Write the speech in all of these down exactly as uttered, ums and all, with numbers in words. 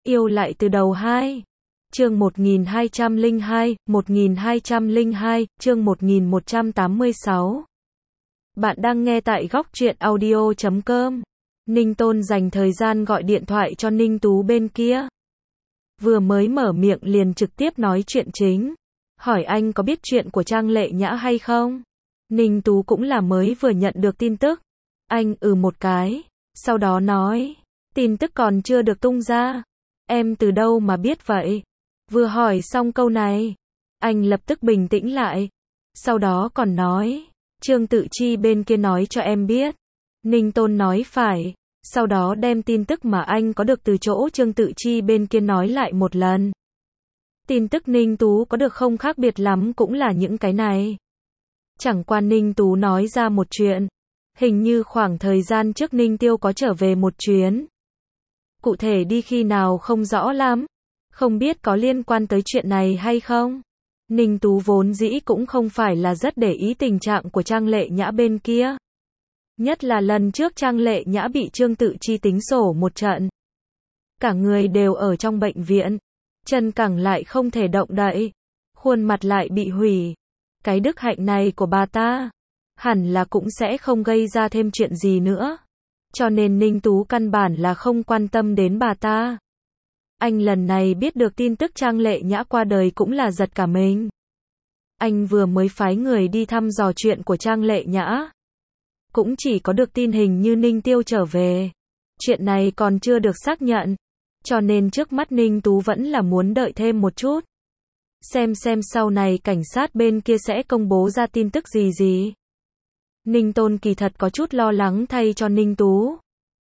Yêu lại từ đầu hai. Chương một nghìn hai trăm lẻ hai, một nghìn hai trăm lẻ hai, chương một nghìn một trăm tám mươi sáu. Bạn đang nghe tại góc truyện audio chấm com. Ninh Tôn dành thời gian gọi điện thoại cho Ninh Tú bên kia. Vừa mới mở miệng liền trực tiếp nói chuyện chính. Hỏi anh có biết chuyện của Trang Lệ Nhã hay không? Ninh Tú cũng là mới vừa nhận được tin tức. Anh ừ một cái. Sau đó nói. Tin tức còn chưa được tung ra. Em từ đâu mà biết vậy? Vừa hỏi xong câu này. Anh lập tức bình tĩnh lại. Sau đó còn nói. Trương Tự Chi bên kia nói cho em biết. Ninh Tôn nói phải. Sau đó đem tin tức mà anh có được từ chỗ Trương Tự Chi bên kia nói lại một lần. Tin tức Ninh Tú có được không khác biệt lắm cũng là những cái này. Chẳng qua Ninh Tú nói ra một chuyện. Hình như khoảng thời gian trước Ninh Tiêu có trở về một chuyến. Cụ thể đi khi nào không rõ lắm. Không biết có liên quan tới chuyện này hay không. Ninh Tú vốn dĩ cũng không phải là rất để ý tình trạng của Trang Lệ Nhã bên kia. Nhất là lần trước Trang Lệ Nhã bị Trương Tự Chi tính sổ một trận. Cả người đều ở trong bệnh viện. Chân cẳng lại không thể động đậy. Khuôn mặt lại bị hủy. Cái đức hạnh này của bà ta. Hẳn là cũng sẽ không gây ra thêm chuyện gì nữa. Cho nên Ninh Tú căn bản là không quan tâm đến bà ta. Anh lần này biết được tin tức Trang Lệ Nhã qua đời cũng là giật cả mình. Anh vừa mới phái người đi thăm dò chuyện của Trang Lệ Nhã. Cũng chỉ có được tin hình như Ninh Tiêu trở về. Chuyện này còn chưa được xác nhận. Cho nên trước mắt Ninh Tú vẫn là muốn đợi thêm một chút. Xem xem sau này cảnh sát bên kia sẽ công bố ra tin tức gì gì. Ninh Tôn kỳ thật có chút lo lắng thay cho Ninh Tú.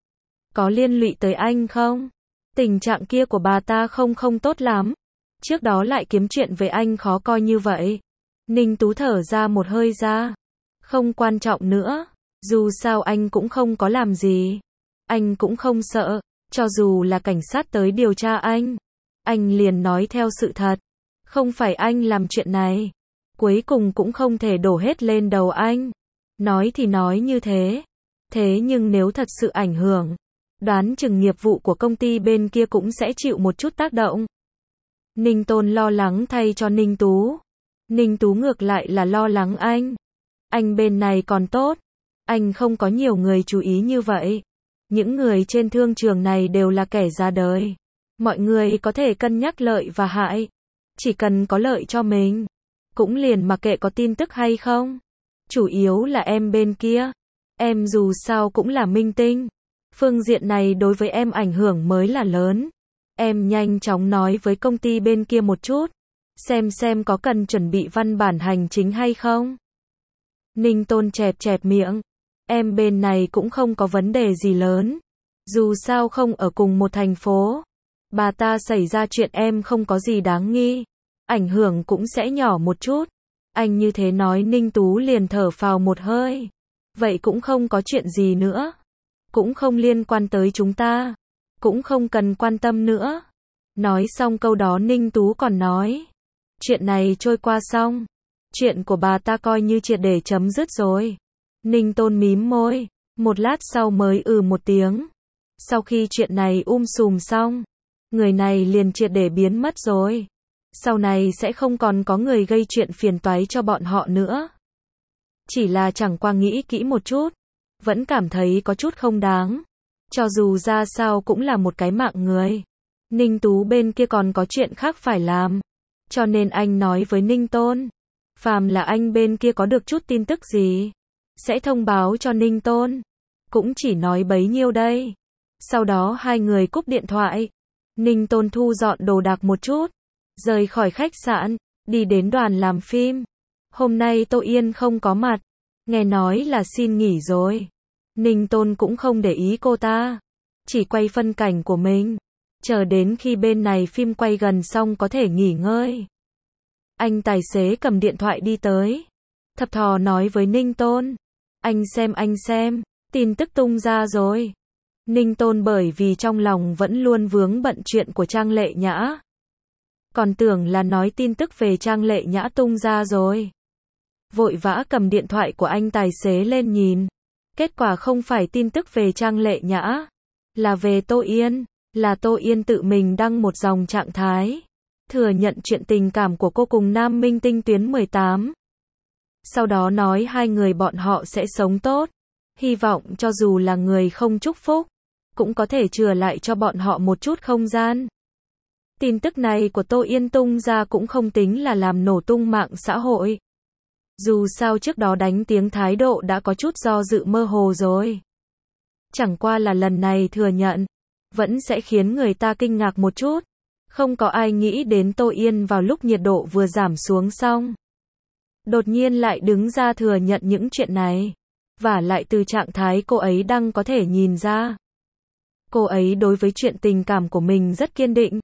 Có liên lụy tới anh không? Tình trạng kia của bà ta không không tốt lắm. Trước đó lại kiếm chuyện với anh khó coi như vậy. Ninh Tú thở ra một hơi ra. Không quan trọng nữa. Dù sao anh cũng không có làm gì. Anh cũng không sợ. Cho dù là cảnh sát tới điều tra anh. Anh liền nói theo sự thật. Không phải anh làm chuyện này. Cuối cùng cũng không thể đổ hết lên đầu anh. Nói thì nói như thế. Thế nhưng nếu thật sự ảnh hưởng. Đoán chừng nghiệp vụ của công ty bên kia cũng sẽ chịu một chút tác động. Ninh Tôn lo lắng thay cho Ninh Tú. Ninh Tú ngược lại là lo lắng anh. Anh bên này còn tốt. Anh không có nhiều người chú ý như vậy. Những người trên thương trường này đều là kẻ ra đời. Mọi người có thể cân nhắc lợi và hại. Chỉ cần có lợi cho mình. Cũng liền mặc kệ có tin tức hay không. Chủ yếu là em bên kia. Em dù sao cũng là minh tinh. Phương diện này đối với em ảnh hưởng mới là lớn. Em nhanh chóng nói với công ty bên kia một chút. Xem xem có cần chuẩn bị văn bản hành chính hay không. Ninh Tôn chẹp chẹp miệng. Em bên này cũng không có vấn đề gì lớn. Dù sao không ở cùng một thành phố. Bà ta xảy ra chuyện em không có gì đáng nghi. Ảnh hưởng cũng sẽ nhỏ một chút. Anh như thế nói Ninh Tú liền thở phào một hơi. Vậy cũng không có chuyện gì nữa. Cũng không liên quan tới chúng ta. Cũng không cần quan tâm nữa. Nói xong câu đó Ninh Tú còn nói. Chuyện này trôi qua xong. Chuyện của bà ta coi như triệt để chấm dứt rồi. Ninh Tôn mím môi. Một lát sau mới ừ một tiếng. Sau khi chuyện này um sùm xong. Người này liền triệt để biến mất rồi. Sau này sẽ không còn có người gây chuyện phiền toái cho bọn họ nữa. Chỉ là chẳng qua nghĩ kỹ một chút. Vẫn cảm thấy có chút không đáng. Cho dù ra sao cũng là một cái mạng người. Ninh Tú bên kia còn có chuyện khác phải làm. Cho nên anh nói với Ninh Tôn. Phàm là anh bên kia có được chút tin tức gì. Sẽ thông báo cho Ninh Tôn. Cũng chỉ nói bấy nhiêu đây. Sau đó hai người cúp điện thoại. Ninh Tôn thu dọn đồ đạc một chút. Rời khỏi khách sạn. Đi đến đoàn làm phim. Hôm nay Tô Yên không có mặt. Nghe nói là xin nghỉ rồi. Ninh Tôn cũng không để ý cô ta. Chỉ quay phân cảnh của mình. Chờ đến khi bên này phim quay gần xong có thể nghỉ ngơi. Anh tài xế cầm điện thoại đi tới. Thập thò nói với Ninh Tôn. Anh xem anh xem. Tin tức tung ra rồi. Ninh Tôn bởi vì trong lòng vẫn luôn vướng bận chuyện của Trang Lệ Nhã. Còn tưởng là nói tin tức về Trang Lệ Nhã tung ra rồi. Vội vã cầm điện thoại của anh tài xế lên nhìn. Kết quả không phải tin tức về Trang Lệ Nhã. Là về Tô Yên. là Tô Yên tự mình đăng một dòng trạng thái, thừa nhận chuyện tình cảm của cô cùng nam minh tinh Tuyến mười tám. Sau đó nói hai người bọn họ sẽ sống tốt, hy vọng cho dù là người không chúc phúc, cũng có thể chừa lại cho bọn họ một chút không gian. Tin tức này của Tô Yên tung ra cũng không tính là làm nổ tung mạng xã hội. Dù sao trước đó đánh tiếng thái độ đã có chút do dự mơ hồ rồi. Chẳng qua là lần này thừa nhận, vẫn sẽ khiến người ta kinh ngạc một chút. Không có ai nghĩ đến Tô Yên vào lúc nhiệt độ vừa giảm xuống xong, đột nhiên lại đứng ra thừa nhận những chuyện này. Và lại từ trạng thái cô ấy đang có thể nhìn ra, cô ấy đối với chuyện tình cảm của mình rất kiên định.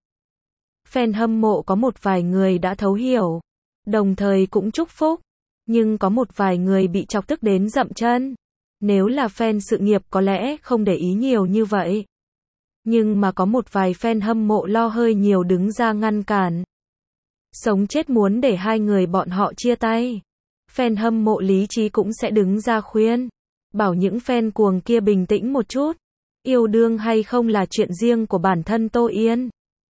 Fan hâm mộ có một vài người đã thấu hiểu, đồng thời cũng chúc phúc. Nhưng có một vài người bị chọc tức đến dậm chân. Nếu là fan sự nghiệp có lẽ không để ý nhiều như vậy. Nhưng mà có một vài fan hâm mộ lo hơi nhiều đứng ra ngăn cản. Sống chết muốn để hai người bọn họ chia tay. Fan hâm mộ lý trí cũng sẽ đứng ra khuyên, bảo những fan cuồng kia bình tĩnh một chút. Yêu đương hay không là chuyện riêng của bản thân Tô Yên.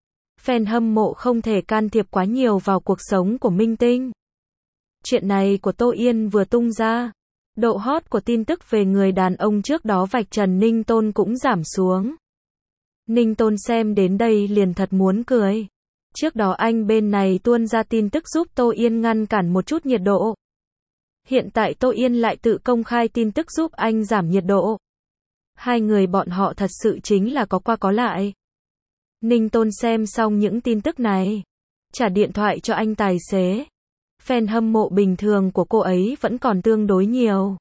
Fan hâm mộ không thể can thiệp quá nhiều vào cuộc sống của minh tinh. Chuyện này của Tô Yên vừa tung ra, độ hot của tin tức về người đàn ông trước đó vạch trần Ninh Tôn cũng giảm xuống. Ninh Tôn xem đến đây liền thật muốn cười. Trước đó anh bên này tuôn ra tin tức giúp Tô Yên ngăn cản một chút nhiệt độ. Hiện tại Tô Yên lại tự công khai tin tức giúp anh giảm nhiệt độ. Hai người bọn họ thật sự chính là có qua có lại. Ninh Tôn xem xong những tin tức này, trả điện thoại cho anh tài xế. Fan hâm mộ bình thường của cô ấy vẫn còn tương đối nhiều.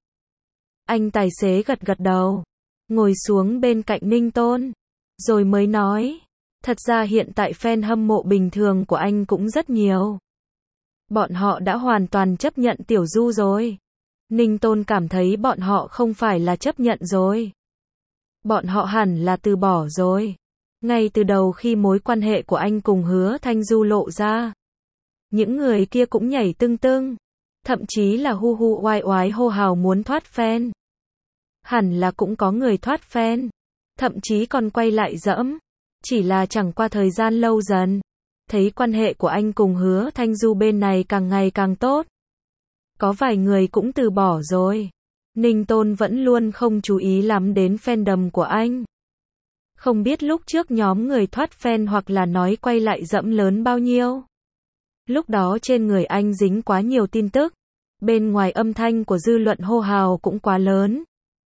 Anh tài xế gật gật đầu, ngồi xuống bên cạnh Ninh Tôn, rồi mới nói, thật ra hiện tại fan hâm mộ bình thường của anh cũng rất nhiều. Bọn họ đã hoàn toàn chấp nhận Tiểu Du rồi. Ninh Tôn cảm thấy bọn họ không phải là chấp nhận rồi. Bọn họ hẳn là từ bỏ rồi. Ngay từ đầu khi mối quan hệ của anh cùng Hứa Thanh Du lộ ra, những người kia cũng nhảy tưng tưng, thậm chí là hu hu oai oái hô hào muốn thoát fan. Hẳn là cũng có người thoát fan, thậm chí còn quay lại dẫm. Chỉ là chẳng qua thời gian lâu dần, thấy quan hệ của anh cùng Hứa Thanh Du bên này càng ngày càng tốt. Có vài người cũng từ bỏ rồi. Ninh Tôn vẫn luôn không chú ý lắm đến fandom của anh. Không biết lúc trước nhóm người thoát fan hoặc là nói quay lại dẫm lớn bao nhiêu. Lúc đó trên người anh dính quá nhiều tin tức, bên ngoài âm thanh của dư luận hô hào cũng quá lớn.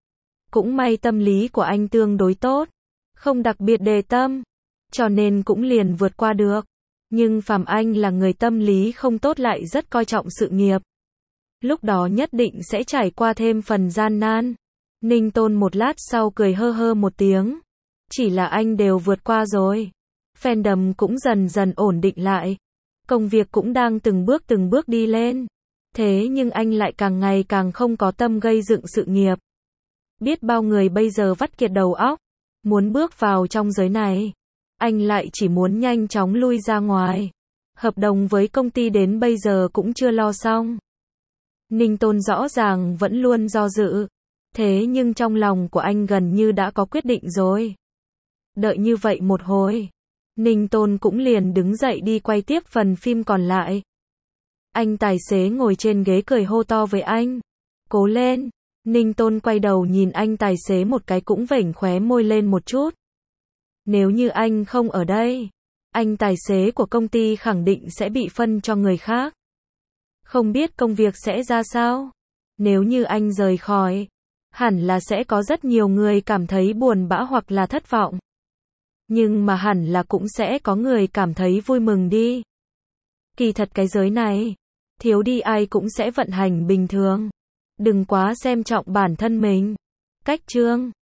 Cũng may tâm lý của anh tương đối tốt, không đặc biệt đề tâm, cho nên cũng liền vượt qua được. Nhưng phàm anh là người tâm lý không tốt lại rất coi trọng sự nghiệp. Lúc đó nhất định sẽ trải qua thêm phần gian nan. Ninh Tôn một lát sau cười hơ hơ một tiếng. Chỉ là anh đều vượt qua rồi. Fandom cũng dần dần ổn định lại. Công việc cũng đang từng bước từng bước đi lên. Thế nhưng anh lại càng ngày càng không có tâm gây dựng sự nghiệp. Biết bao người bây giờ vắt kiệt đầu óc, muốn bước vào trong giới này. Anh lại chỉ muốn nhanh chóng lui ra ngoài. Hợp đồng với công ty đến bây giờ cũng chưa lo xong. Ninh Tôn rõ ràng vẫn luôn do dự. Thế nhưng trong lòng của anh gần như đã có quyết định rồi. Đợi như vậy một hồi, Ninh Tôn cũng liền đứng dậy đi quay tiếp phần phim còn lại. Anh tài xế ngồi trên ghế cười hô to với anh. Cố lên. Ninh Tôn quay đầu nhìn anh tài xế một cái cũng vểnh khóe môi lên một chút. Nếu như anh không ở đây, anh tài xế của công ty khẳng định sẽ bị phân cho người khác. Không biết công việc sẽ ra sao? Nếu như anh rời khỏi, hẳn là sẽ có rất nhiều người cảm thấy buồn bã hoặc là thất vọng. Nhưng mà hẳn là cũng sẽ có người cảm thấy vui mừng đi. Kỳ thật cái giới này, thiếu đi ai cũng sẽ vận hành bình thường. Đừng quá xem trọng bản thân mình. Cách chương